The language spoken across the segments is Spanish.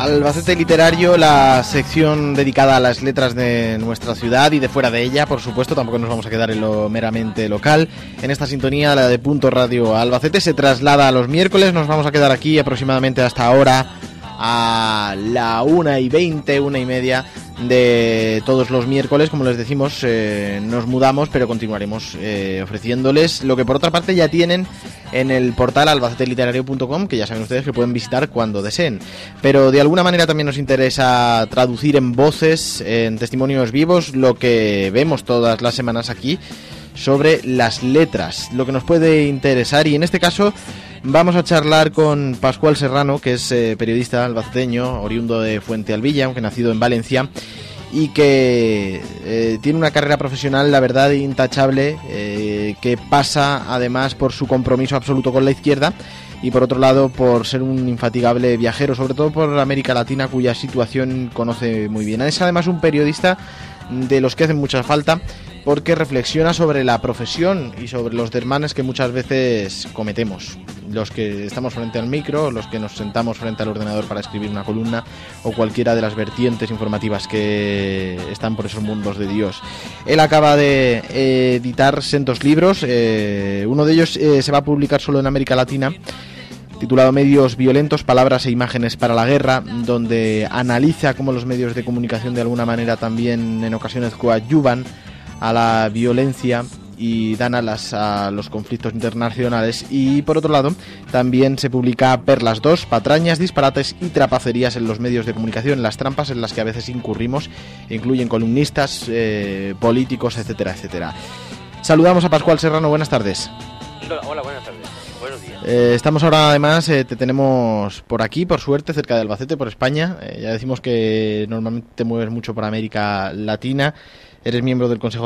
Albacete Literario, la sección dedicada a las letras de nuestra ciudad y de fuera de ella, por supuesto, tampoco nos vamos a quedar en lo meramente local. En esta sintonía, la de Punto Radio Albacete se traslada a los miércoles, nos vamos a quedar aquí aproximadamente hasta ahora, a la 1:20, 1:30 de todos los miércoles. Como les decimos, nos mudamos, pero continuaremos ofreciéndoles lo que por otra parte ya tienen en el portal albaceteliterario.com, que ya saben ustedes que pueden visitar cuando deseen. Pero de alguna manera también nos interesa traducir en voces, en testimonios vivos, lo que vemos todas las semanas aquí sobre las letras, lo que nos puede interesar. Y en este caso vamos a charlar con Pascual Serrano, que es periodista albaceteño, oriundo de Fuentealbilla, aunque nacido en Valencia, y que tiene una carrera profesional, la verdad, intachable, que pasa además por su compromiso absoluto con la izquierda y por otro lado por ser un infatigable viajero, sobre todo por América Latina, cuya situación conoce muy bien. Es además un periodista de los que hacen mucha falta, porque reflexiona sobre la profesión y sobre los desmanes que muchas veces cometemos, los que estamos frente al micro, los que nos sentamos frente al ordenador para escribir una columna o cualquiera de las vertientes informativas que están por esos mundos de Dios. Él acaba de editar sendos libros, uno de ellos se va a publicar solo en América Latina, titulado Medios violentos, palabras e imágenes para la guerra, donde analiza cómo los medios de comunicación de alguna manera también en ocasiones coadyuvan a la violencia y dan alas a los conflictos internacionales. Y por otro lado también se publica Perlas 2, patrañas, disparates y trapacerías en los medios de comunicación, las trampas en las que a veces incurrimos, incluyen columnistas, políticos, etcétera, etcétera. Saludamos a Pascual Serrano, buenas tardes. Hola, buenas tardes. Buenos días. Estamos ahora además, te tenemos por aquí, por suerte, cerca de Albacete, por España. Ya decimos que normalmente te mueves mucho por América Latina. Eres miembro del Consejo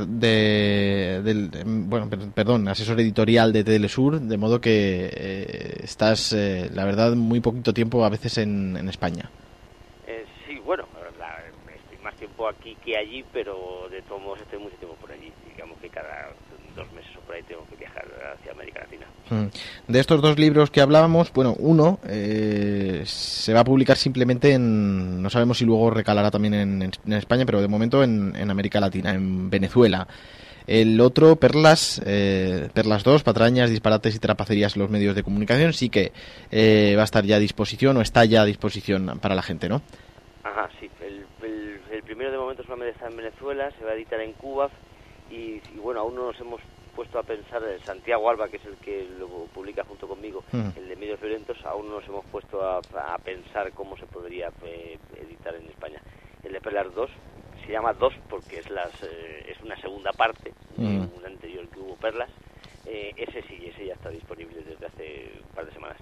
asesor editorial de Telesur, de modo que estás, la verdad, muy poquito tiempo a veces en España. Sí, bueno, estoy más tiempo aquí que allí, pero de todos modos estoy mucho tiempo por allí. Digamos que cada 2 meses o por ahí tengo que viajar hacia América Latina. De estos 2 libros que hablábamos, bueno, uno se va a publicar simplemente no sabemos si luego recalará también en España, pero de momento en América Latina, en Venezuela. El otro, Perlas 2, patrañas, disparates y trapacerías en los medios de comunicación, sí que va a estar ya a disposición, o está ya a disposición para la gente, ¿no? Ajá, sí. El primero de momento solamente está en Venezuela, se va a editar en Cuba y bueno, aún no nos hemos puesto a pensar, Santiago Alba, que es el que lo publica junto conmigo, el de Medios Violentos, aún no nos hemos puesto a pensar cómo se podría editar en España. El de Perlas 2 se llama 2 porque es una segunda parte de un anterior que hubo, Perlas. Ese ya está disponible desde hace un par de semanas.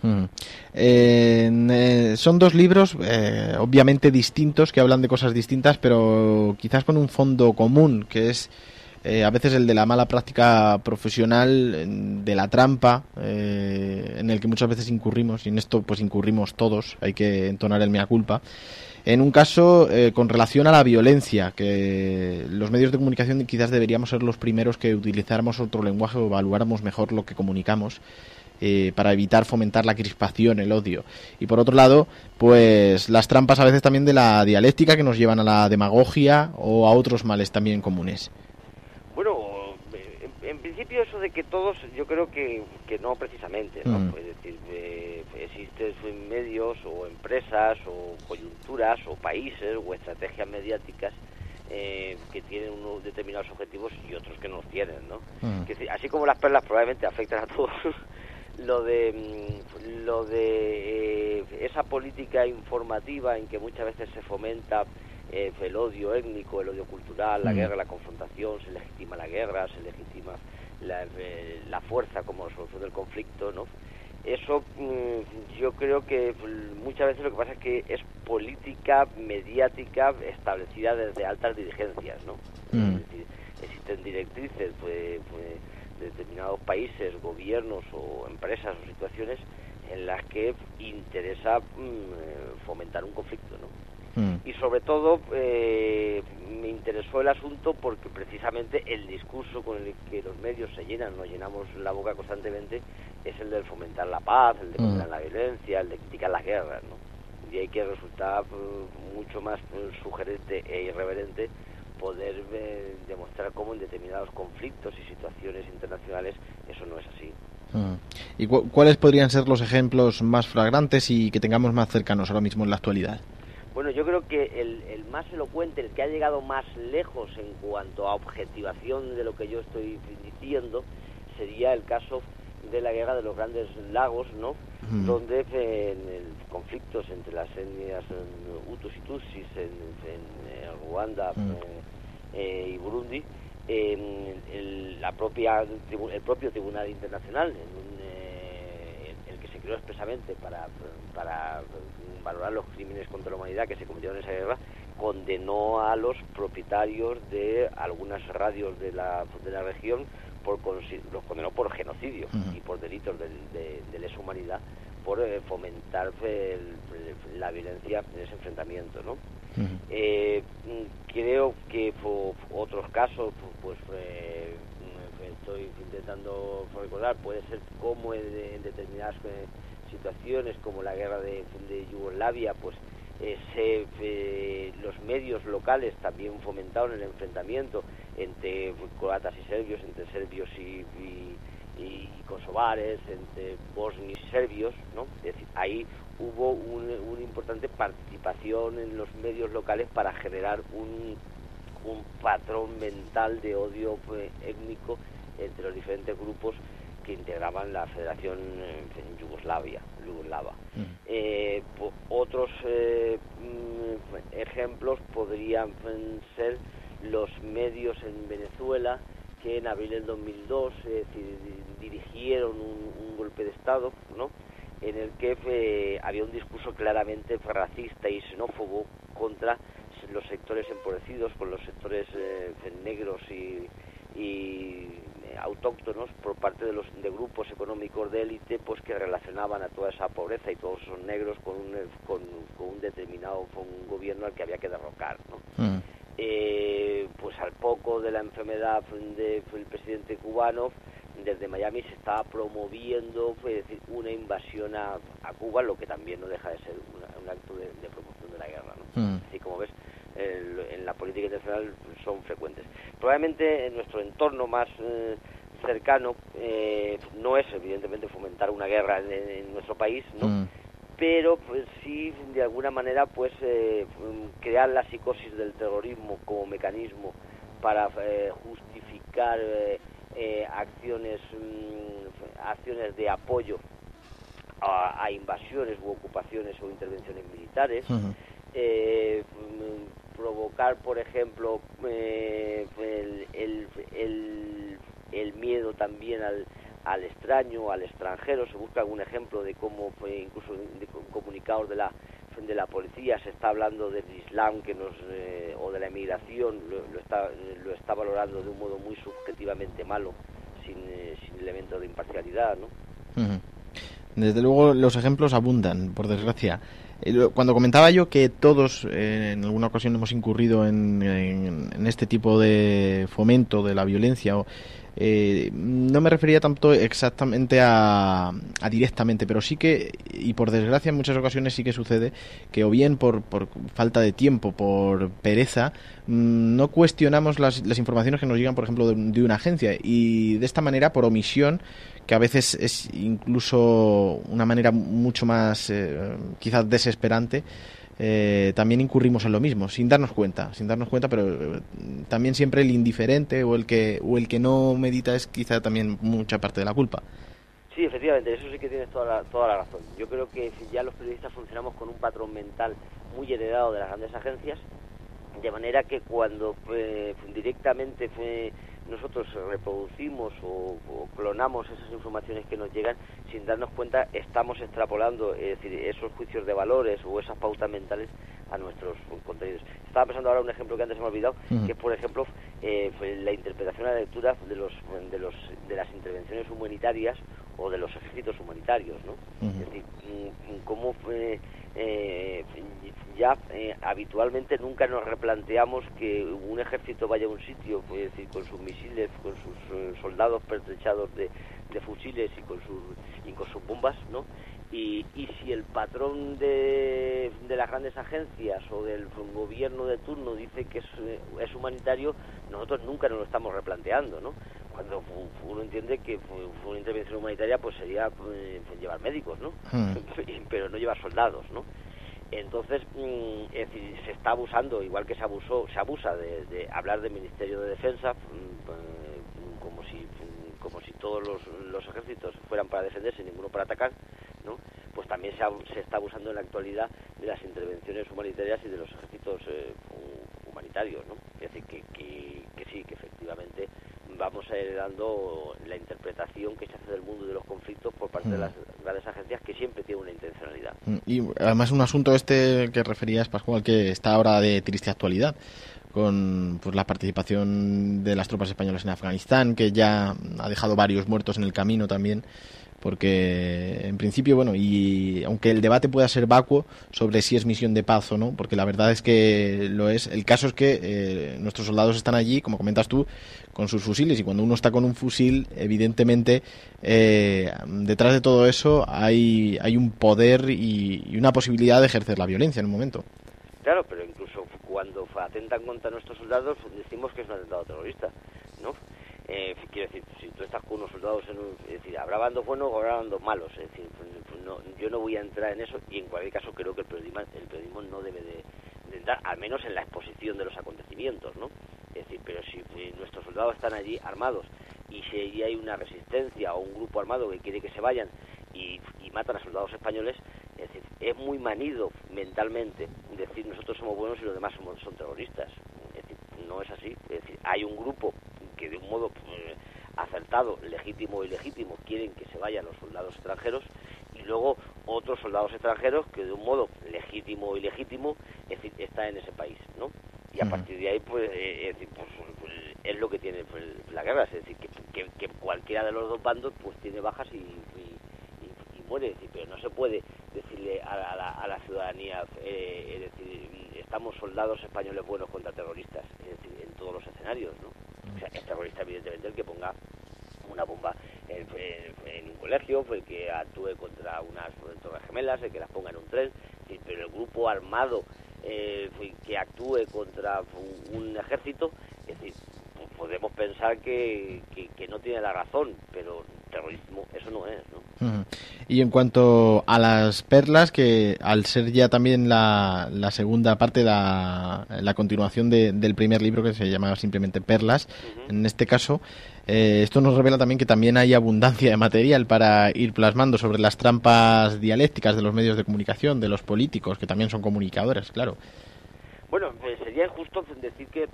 Son 2 libros obviamente distintos, que hablan de cosas distintas, pero quizás con un fondo común, que es a veces el de la mala práctica profesional, de la trampa, en el que muchas veces incurrimos, y en esto pues incurrimos todos, hay que entonar el mea culpa. En un caso con relación a la violencia, que los medios de comunicación quizás deberíamos ser los primeros que utilizáramos otro lenguaje o evaluáramos mejor lo que comunicamos, para evitar fomentar la crispación, el odio. Y por otro lado, pues las trampas a veces también de la dialéctica, que nos llevan a la demagogia o a otros males también comunes. Bueno, en principio eso de que todos, yo creo que no precisamente, ¿no? Es decir, existen medios o empresas o coyunturas o países o estrategias mediáticas que tienen unos determinados objetivos y otros que no los tienen, ¿no? Que, así como las perlas probablemente afectan a todos, lo de esa política informativa en que muchas veces se fomenta el odio étnico, el odio cultural, la guerra, la confrontación, se legitima la guerra, se legitima la fuerza como solución del conflicto, ¿no? Eso yo creo que muchas veces lo que pasa es que es política mediática establecida desde altas dirigencias, ¿no? Es decir, existen directrices de determinados países, gobiernos o empresas o situaciones en las que interesa fomentar un conflicto, ¿no? Y sobre todo me interesó el asunto porque precisamente el discurso con el que los medios nos llenamos la boca constantemente, es el de fomentar la paz, el de condenar la violencia, el de criticar las guerras, ¿no? y hay que resultar mucho más sugerente e irreverente poder demostrar cómo en determinados conflictos y situaciones internacionales eso no es así. ¿Y cuáles podrían ser los ejemplos más flagrantes y que tengamos más cercanos ahora mismo en la actualidad? Bueno, yo creo que el más elocuente, el que ha llegado más lejos en cuanto a objetivación de lo que yo estoy diciendo, sería el caso de la guerra de los Grandes Lagos, ¿no? Donde en conflictos entre las etnias Hutus y Tutsis en Ruanda y Burundi, el propio Tribunal Internacional, el que se creó expresamente para valorar los crímenes contra la humanidad que se cometieron en esa guerra, condenó a los propietarios de algunas radios de la región, los condenó por genocidio y por delitos de lesa humanidad, por fomentar la violencia en ese enfrentamiento, ¿no? Creo que otros casos, pues estoy intentando recordar, puede ser como en determinadas situaciones, como la guerra de Yugoslavia, pues los medios locales también fomentaron el enfrentamiento entre croatas y serbios, entre serbios y kosovares, entre bosnios y serbios, ¿no? Es decir, ahí hubo una importante participación en los medios locales para generar un patrón mental de odio étnico entre los diferentes grupos que integraban la Federación Yugoslava. Otros ejemplos podrían ser los medios en Venezuela, que en abril del 2002 dirigieron un golpe de Estado, ¿no?, en el que había un discurso claramente racista y xenófobo contra los sectores empobrecidos, con los sectores negros y autóctonos, por parte de grupos económicos de élite, pues que relacionaban a toda esa pobreza y todos esos negros con un determinado un gobierno al que había que derrocar, ¿no? Pues al poco de la enfermedad del presidente cubano, desde Miami se estaba promoviendo, es decir, una invasión a Cuba, lo que también no deja de ser un acto de promoción de la guerra, ¿no? Así como ves, en la política internacional son frecuentes. Probablemente en nuestro entorno más cercano no es evidentemente fomentar una guerra en nuestro país, ¿no? Pero pues sí, de alguna manera, pues crear la psicosis del terrorismo como mecanismo para justificar acciones de apoyo a invasiones u ocupaciones o intervenciones militares, provocar, por ejemplo, el miedo también al extraño, al extranjero. Se busca algún ejemplo de cómo incluso de comunicados de la policía se está hablando del Islam o de la emigración, lo está valorando de un modo muy subjetivamente malo, sin elementos de imparcialidad, ¿no? Desde luego los ejemplos abundan, por desgracia. Cuando comentaba yo que todos en alguna ocasión hemos incurrido en este tipo de fomento de la violencia, no me refería tanto exactamente a directamente, pero sí que, y por desgracia en muchas ocasiones sí que sucede que o bien por falta de tiempo, por pereza, no cuestionamos las informaciones que nos llegan, por ejemplo, de una agencia, y de esta manera, por omisión, que a veces es incluso una manera mucho más quizás desesperante, también incurrimos en lo mismo, sin darnos cuenta, pero también siempre el indiferente o el que no medita es quizá también mucha parte de la culpa. Sí, efectivamente, eso sí que tienes toda la razón. Yo creo que ya los periodistas funcionamos con un patrón mental muy heredado de las grandes agencias, de manera que cuando directamente nosotros reproducimos o clonamos esas informaciones que nos llegan, sin darnos cuenta estamos extrapolando, es decir, esos juicios de valores o esas pautas mentales a nuestros contenidos. Estaba pensando ahora un ejemplo que antes se me ha olvidado, que es, por ejemplo, la interpretación, la lectura de las intervenciones humanitarias o de los ejércitos humanitarios, ¿no? Es decir, cómo ya habitualmente nunca nos replanteamos que un ejército vaya a un sitio, es decir, con sus misiles, con sus soldados pertrechados de fusiles y con sus bombas, ¿no?, Y si el patrón de las grandes agencias o del gobierno de turno dice que es humanitario, nosotros nunca nos lo estamos replanteando, ¿no? Cuando uno entiende que una intervención humanitaria pues sería llevar médicos, ¿no? Pero no llevar soldados, ¿no? Entonces, es decir, se está abusando, igual que se abusa de hablar del Ministerio de Defensa, como si todos los ejércitos fueran para defenderse y ninguno para atacar, ¿no? Pues también se está abusando en la actualidad de las intervenciones humanitarias y de los ejércitos humanitarios, ¿no? Es decir, que sí, que efectivamente vamos a ir dando la interpretación que se hace del mundo y de los conflictos por parte de las grandes agencias, que siempre tiene una intencionalidad. Y además un asunto que referías, Pascual, que está ahora de triste actualidad, con pues la participación de las tropas españolas en Afganistán, que ya ha dejado varios muertos en el camino también, porque en principio, bueno, y aunque el debate pueda ser vacuo sobre si es misión de paz o no, porque la verdad es que lo es, el caso es que nuestros soldados están allí, como comentas tú, con sus fusiles, y cuando uno está con un fusil, evidentemente detrás de todo eso hay un poder y una posibilidad de ejercer la violencia en un momento. Claro, pero incluso cuando atentan contra nuestros soldados decimos que es un atentado terrorista, ¿no? Quiero decir, si tú estás con unos soldados es decir, habrá bandos buenos o habrá bandos malos, es decir, no, yo no voy a entrar en eso, y en cualquier caso creo que el periodismo no debe de entrar, al menos en la exposición de los acontecimientos, ¿no? Es decir, pero si nuestros soldados están allí armados y si hay una resistencia o un grupo armado que quiere que se vayan y matan a soldados españoles, es decir, es muy manido mentalmente decir nosotros somos buenos y los demás son terroristas. Es decir, no es así. Es decir, hay un grupo que de un modo acertado, legítimo o ilegítimo, quieren que se vayan los soldados extranjeros, y luego otros soldados extranjeros que de un modo legítimo o ilegítimo, es decir, está en ese país, ¿no? Y a partir de ahí, pues, es decir, es lo que tiene la guerra, es decir, que cualquiera de los dos bandos pues tiene bajas y muere, es decir, pero no se puede decirle a la ciudadanía, es decir, estamos soldados españoles buenos contra terroristas, es decir, en todos los escenarios, ¿no? O sea, es terrorista evidentemente el que ponga una bomba en un colegio, el que actúe contra unas torres gemelas, el que las ponga en un tren, es decir, pero el grupo armado que actúe contra un ejército, es decir, podemos pensar que no tiene la razón, pero terrorismo eso no es, ¿no? Y en cuanto a las perlas, que al ser ya también la segunda parte, la continuación del primer libro, que se llamaba simplemente Perlas, en este caso, esto nos revela también que también hay abundancia de material para ir plasmando sobre las trampas dialécticas de los medios de comunicación, de los políticos, que también son comunicadores, claro. Bueno, sería injusto decir que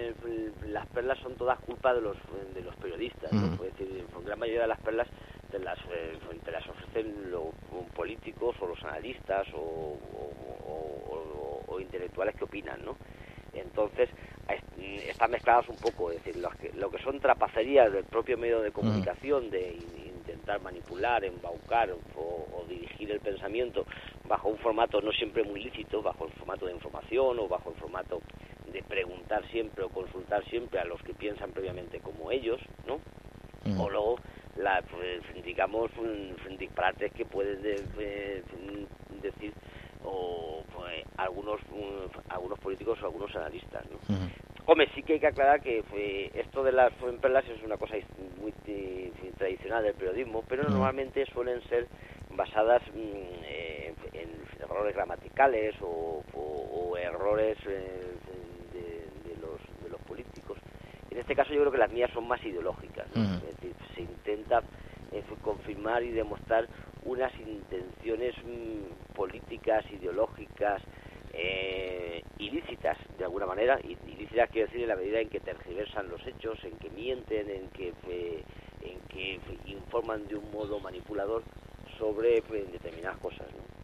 las perlas son todas culpa de los periodistas, ¿no? Es decir, la gran mayoría de las perlas te las ofrecen los políticos o los analistas o intelectuales que opinan, ¿no? Entonces, están mezcladas un poco, es decir, lo que son trapacerías del propio medio de comunicación, de intentar manipular, embaucar o dirigir el pensamiento bajo un formato no siempre muy lícito, bajo el formato de información o bajo el formato de preguntar siempre o consultar siempre a los que piensan previamente como ellos, ¿no? O luego, digamos, disparates que pueden decir o algunos políticos o algunos analistas, ¿no? Hombre, sí que hay que aclarar que esto de las perlas es una cosa muy tradicional del periodismo, pero normalmente suelen ser basadas en errores gramaticales o errores de los políticos. En este caso yo creo que las mías son más ideológicas, ¿no? Es decir, se intenta confirmar y demostrar unas intenciones políticas, ideológicas, ilícitas de alguna manera. Ilícitas quiero decir en la medida en que tergiversan los hechos, en que mienten, en que informan de un modo manipulador sobre determinadas cosas, ¿no?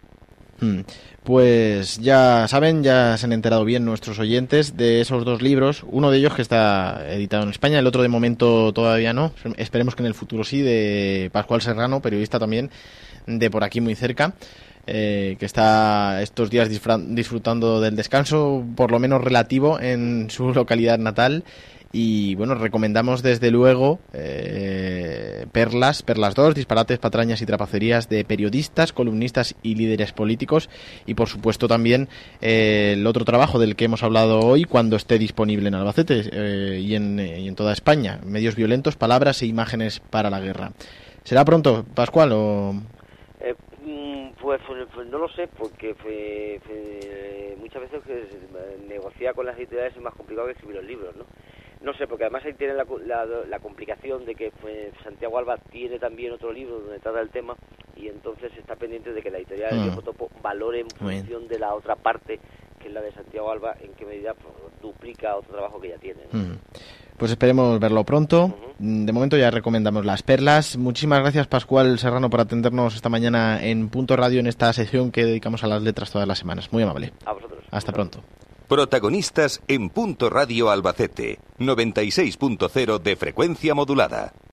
Pues ya saben, ya se han enterado bien nuestros oyentes de esos dos libros, uno de ellos que está editado en España, el otro de momento todavía no, esperemos que en el futuro sí, de Pascual Serrano, periodista también de por aquí muy cerca, que está estos días disfrutando del descanso, por lo menos relativo, en su localidad natal. Y bueno, recomendamos desde luego Perlas 2, disparates, patrañas y trapacerías de periodistas, columnistas y líderes políticos, y por supuesto también el otro trabajo del que hemos hablado hoy, cuando esté disponible en Albacete y en toda España: Medios violentos, palabras e imágenes para la guerra. ¿Será pronto, Pascual, o...? Pues no lo sé, porque muchas veces negociar con las editoriales es más complicado que escribir los libros, ¿no? No sé, porque además ahí tiene la complicación de que Santiago Alba tiene también otro libro donde trata el tema, y entonces está pendiente de que la editorial del Viejo Topo valore en función de la otra parte, que es la de Santiago Alba, en qué medida duplica otro trabajo que ya tiene, ¿no? Pues esperemos verlo pronto. De momento ya recomendamos Las Perlas. Muchísimas gracias, Pascual Serrano, por atendernos esta mañana en Punto Radio, en esta sesión que dedicamos a las letras todas las semanas. Muy amable. A vosotros. Hasta pronto. Protagonistas en Punto Radio Albacete, 96.0 de frecuencia modulada.